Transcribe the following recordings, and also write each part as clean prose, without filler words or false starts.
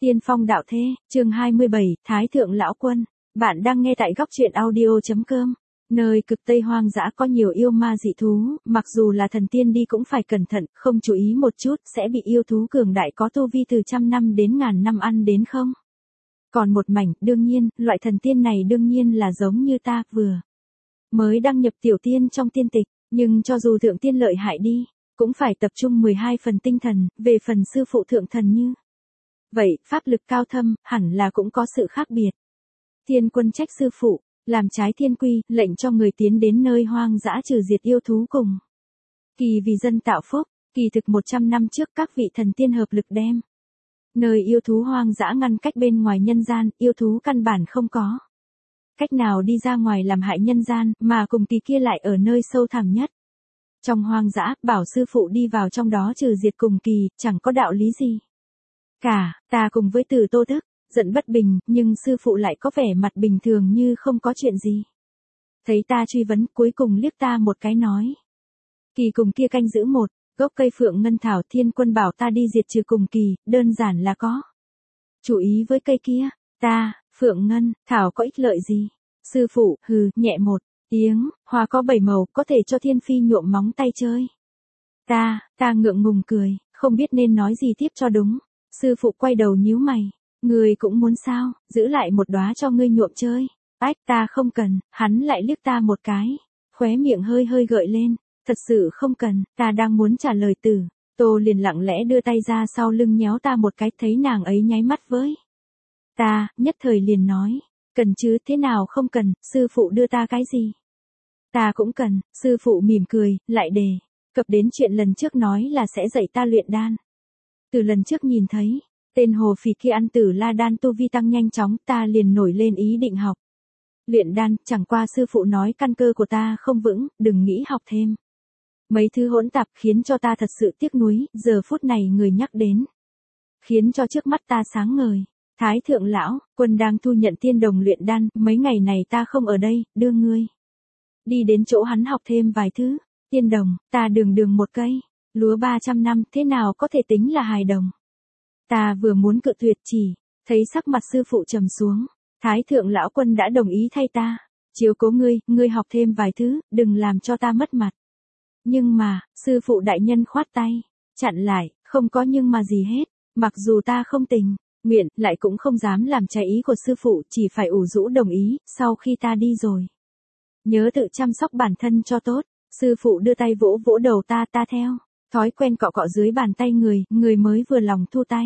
Tiên phong đạo thế, chương 27, Thái thượng lão quân. Bạn đang nghe tại góc truyện audio.com. Nơi cực Tây hoang dã có nhiều yêu ma dị thú, mặc dù là thần tiên đi cũng phải cẩn thận, không chú ý một chút sẽ bị yêu thú cường đại có tu vi từ trăm năm đến ngàn năm ăn đến không. Còn một mảnh, đương nhiên, loại thần tiên này đương nhiên là giống như ta, vừa mới đăng nhập tiểu tiên trong tiên tịch, nhưng cho dù thượng tiên lợi hại đi, cũng phải tập trung 12 phần tinh thần, về phần sư phụ thượng thần như vậy, pháp lực cao thâm, hẳn là cũng có sự khác biệt. Thiên quân trách sư phụ, làm trái thiên quy, lệnh cho người tiến đến nơi hoang dã trừ diệt yêu thú cùng. Kỳ vì dân tạo phúc, kỳ thực 100 năm trước các vị thần tiên hợp lực đem nơi yêu thú hoang dã ngăn cách bên ngoài nhân gian, yêu thú căn bản không có cách nào đi ra ngoài làm hại nhân gian, mà cùng kỳ kia lại ở nơi sâu thẳm nhất trong hoang dã, bảo sư phụ đi vào trong đó trừ diệt cùng kỳ, chẳng có đạo lý gì cả. Ta cùng với Từ Tô tức giận bất bình, nhưng sư phụ lại có vẻ mặt bình thường như không có chuyện gì. Thấy ta truy vấn, cuối cùng liếc ta một cái nói: Kỳ cùng kia canh giữ một gốc cây phượng ngân thảo, thiên quân bảo ta đi diệt trừ cùng kỳ, đơn giản là có chú ý với cây kia. Ta, phượng ngân thảo có ích lợi gì? Sư phụ hừ nhẹ một tiếng, hoa có 7 màu, có thể cho thiên phi nhuộm móng tay chơi. Ta ngượng ngùng cười, không biết nên nói gì tiếp cho đúng. Sư phụ quay đầu nhíu mày: Ngươi cũng muốn sao, giữ lại một đóa cho ngươi nhuộm chơi. Ách, ta không cần. Hắn lại liếc ta một cái, khóe miệng hơi hơi gợi lên. Thật sự không cần. Ta đang muốn trả lời Từ Tô liền lặng lẽ đưa tay ra sau lưng nhéo ta một cái, thấy nàng ấy nháy mắt với ta, nhất thời liền nói: Cần chứ, thế nào không cần, sư phụ đưa ta cái gì? Ta cũng cần. Sư phụ mỉm cười, lại đề cập đến chuyện lần trước nói là sẽ dạy ta luyện đan. Từ lần trước nhìn thấy tên hồ phì kia ăn Tử La đan tu vi tăng nhanh chóng, ta liền nổi lên ý định học luyện đan, chẳng qua sư phụ nói căn cơ của ta không vững, đừng nghĩ học thêm mấy thứ hỗn tạp, khiến cho ta thật sự tiếc nuối. Giờ phút này người nhắc đến, khiến cho trước mắt ta sáng ngời. Thái thượng lão quân đang thu nhận tiên đồng luyện đan, mấy ngày này ta không ở đây, đưa ngươi đi đến chỗ hắn học thêm vài thứ. Tiên đồng, ta đường một cây lúa 300 năm, thế nào có thể tính là hài đồng? Ta vừa muốn cự tuyệt, chỉ thấy sắc mặt sư phụ trầm xuống. Thái thượng lão quân đã đồng ý thay ta chiếu cố ngươi học thêm vài thứ, đừng làm cho ta mất mặt. Nhưng mà, sư phụ đại nhân khoát tay chặn lại: Không có nhưng mà gì hết. Mặc dù ta không tình nguyện, lại cũng không dám làm trái ý của sư phụ, chỉ phải ủ rũ đồng ý. Sau khi ta đi rồi, nhớ tự chăm sóc bản thân cho tốt. Sư phụ đưa tay vỗ vỗ đầu ta theo thói quen cọ cọ dưới bàn tay người mới vừa lòng thu tay.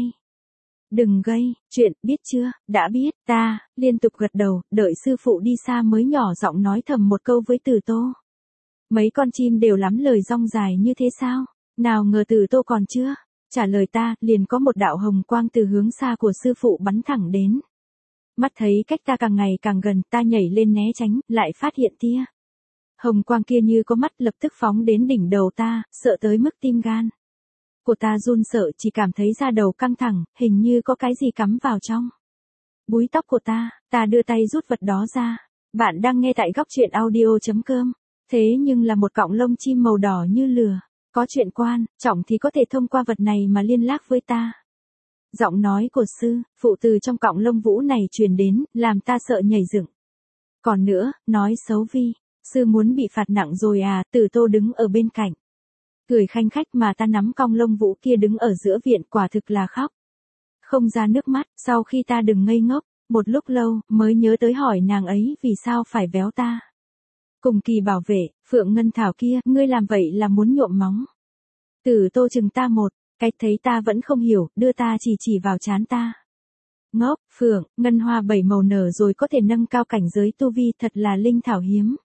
Đừng gây chuyện, biết chưa? Đã biết. Ta liên tục gật đầu, đợi sư phụ đi xa mới nhỏ giọng nói thầm một câu với Từ Tô: Mấy con chim đều lắm lời rong dài như thế sao? Nào ngờ Từ Tô còn chưa trả lời ta, liền có một đạo hồng quang từ hướng xa của sư phụ bắn thẳng đến. Mắt thấy cách ta càng ngày càng gần, ta nhảy lên né tránh, lại phát hiện tia hồng quang kia như có mắt, lập tức phóng đến đỉnh đầu ta, sợ tới mức tim gan của ta run sợ, chỉ cảm thấy da đầu căng thẳng, hình như có cái gì cắm vào trong búi tóc của ta. Ta đưa tay rút vật đó ra. Bạn đang nghe tại góc truyện audio.com. Thế nhưng là một cọng lông chim màu đỏ như lửa. Có chuyện quan trọng thì có thể thông qua vật này mà liên lạc với ta. Giọng nói của sư phụ từ trong cọng lông vũ này truyền đến, làm ta sợ nhảy dựng. Còn nữa, nói xấu Vi sư muốn bị phạt nặng rồi à? Từ Tô đứng ở bên cạnh cười khanh khách, mà ta nắm cong lông vũ kia đứng ở giữa viện, quả thực là khóc không ra nước mắt. Sau khi ta đừng ngây ngốc một lúc lâu, mới nhớ tới hỏi nàng ấy vì sao phải véo ta. Cùng kỳ bảo vệ phượng ngân thảo kia, ngươi làm vậy là muốn nhuộm móng. Từ Tô chừng ta một cái, thấy ta vẫn không hiểu, đưa ta chỉ vào trán ta. Ngốc, phượng ngân hoa 7 màu nở rồi có thể nâng cao cảnh giới tu vi, thật là linh thảo hiếm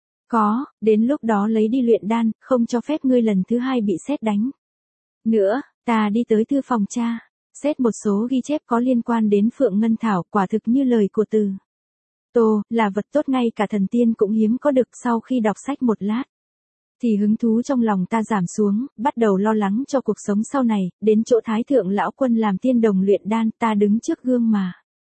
có, đến lúc đó lấy đi luyện đan, không cho phép ngươi lần thứ hai bị sét đánh nữa. Ta đi tới thư phòng tra xét một số ghi chép có liên quan đến phượng ngân thảo, quả thực như lời của Từ Tô, là vật tốt ngay cả thần tiên cũng hiếm có được. Sau khi đọc sách một lát, thì hứng thú trong lòng ta giảm xuống, bắt đầu lo lắng cho cuộc sống sau này. Đến chỗ Thái thượng lão quân làm tiên đồng luyện đan, ta đứng trước gương mà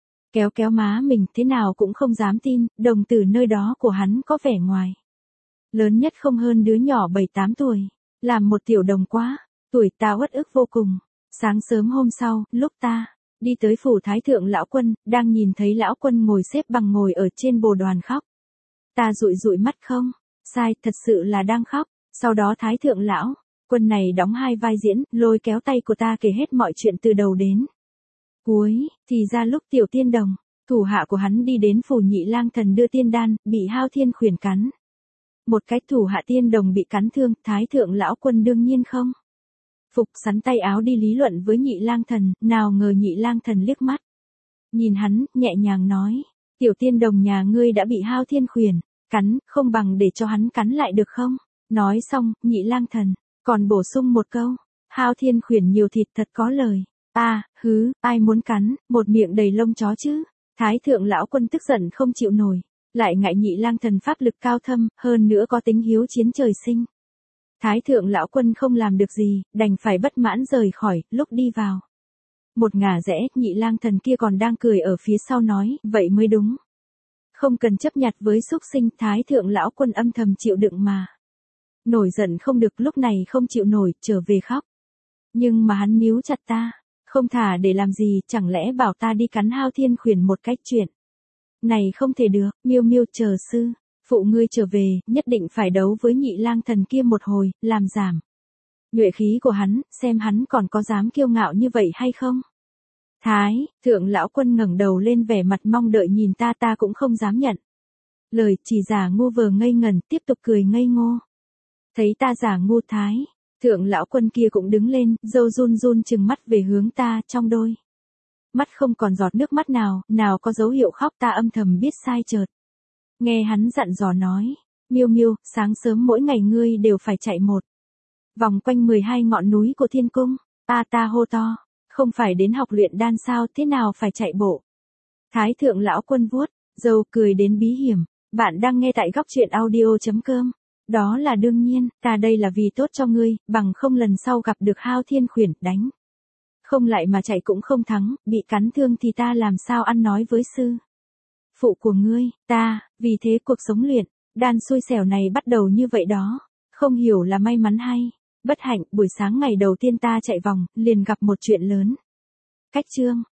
kéo má mình, thế nào cũng không dám tin, đồng tử nơi đó của hắn có vẻ ngoài lớn nhất không hơn đứa nhỏ 7-8 tuổi, làm một tiểu đồng quá. Tuổi ta uất ức vô cùng. Sáng sớm hôm sau, lúc ta đi tới phủ thái thượng lão quân, đang nhìn thấy lão quân ngồi xếp bằng ngồi ở trên bồ đoàn khóc. Ta dụi dụi mắt không? Sai, thật sự là đang khóc. Sau đó thái thượng lão quân này đóng hai vai diễn, lôi kéo tay của ta kể hết mọi chuyện từ đầu đến cuối, thì ra lúc tiểu tiên đồng, thủ hạ của hắn đi đến phủ Nhị Lang Thần đưa tiên đan, bị Hao Thiên Khuyển cắn. Một cái thủ hạ tiên đồng bị cắn thương, thái thượng lão quân đương nhiên không phục, sắn tay áo đi lý luận với Nhị Lang Thần, nào ngờ Nhị Lang Thần liếc mắt nhìn hắn, nhẹ nhàng nói, tiểu tiên đồng nhà ngươi đã bị Hao Thiên Khuyển cắn, không bằng để cho hắn cắn lại được không? Nói xong, Nhị Lang Thần còn bổ sung một câu, Hao Thiên Khuyển nhiều thịt thật có lời. Ai muốn cắn, một miệng đầy lông chó chứ? Thái thượng lão quân tức giận không chịu nổi, lại ngại Nhị Lang Thần pháp lực cao thâm, hơn nữa có tính hiếu chiến trời sinh. Thái thượng lão quân không làm được gì, đành phải bất mãn rời khỏi, lúc đi vào một ngả rẽ, Nhị Lang Thần kia còn đang cười ở phía sau nói, vậy mới đúng. Không cần chấp nhặt với xúc sinh, thái thượng lão quân âm thầm chịu đựng mà. Nổi giận không được, lúc này không chịu nổi, trở về khóc. Nhưng mà hắn níu chặt ta, không thả để làm gì, chẳng lẽ bảo ta đi cắn Hao Thiên Khuyển một cách chuyện. Này không thể được, Miêu Miêu chờ sư, phụ ngươi trở về, nhất định phải đấu với Nhị Lang Thần kia một hồi, làm giảm nhuệ khí của hắn, xem hắn còn có dám kiêu ngạo như vậy hay không. Thái thượng lão quân ngẩng đầu lên vẻ mặt mong đợi nhìn ta cũng không dám nhận lời, chỉ giả ngu vờ ngây ngần, tiếp tục cười ngây ngô. Thấy ta giả ngu, thái thượng lão quân kia cũng đứng lên, râu run run trừng mắt về hướng ta, trong đôi mắt không còn giọt nước mắt nào có dấu hiệu khóc. Ta âm thầm biết sai chợt nghe hắn dặn dò nói, Miêu Miêu, sáng sớm mỗi ngày ngươi đều phải chạy một vòng quanh 12 ngọn núi của thiên cung. Ta hô to, không phải đến học luyện đan sao, thế nào phải chạy bộ? Thái thượng lão quân vuốt râu cười đến bí hiểm. Bạn đang nghe tại góc truyện audio.com. Đó là đương nhiên, ta đây là vì tốt cho ngươi, bằng không lần sau gặp được Hao Thiên Khuyển, đánh không lại mà chạy cũng không thắng, bị cắn thương thì ta làm sao ăn nói với sư phụ của ngươi. Vì thế cuộc sống luyện đan xui xẻo này bắt đầu như vậy đó. Không hiểu là may mắn hay bất hạnh, buổi sáng ngày đầu tiên ta chạy vòng, liền gặp một chuyện lớn. Cách chương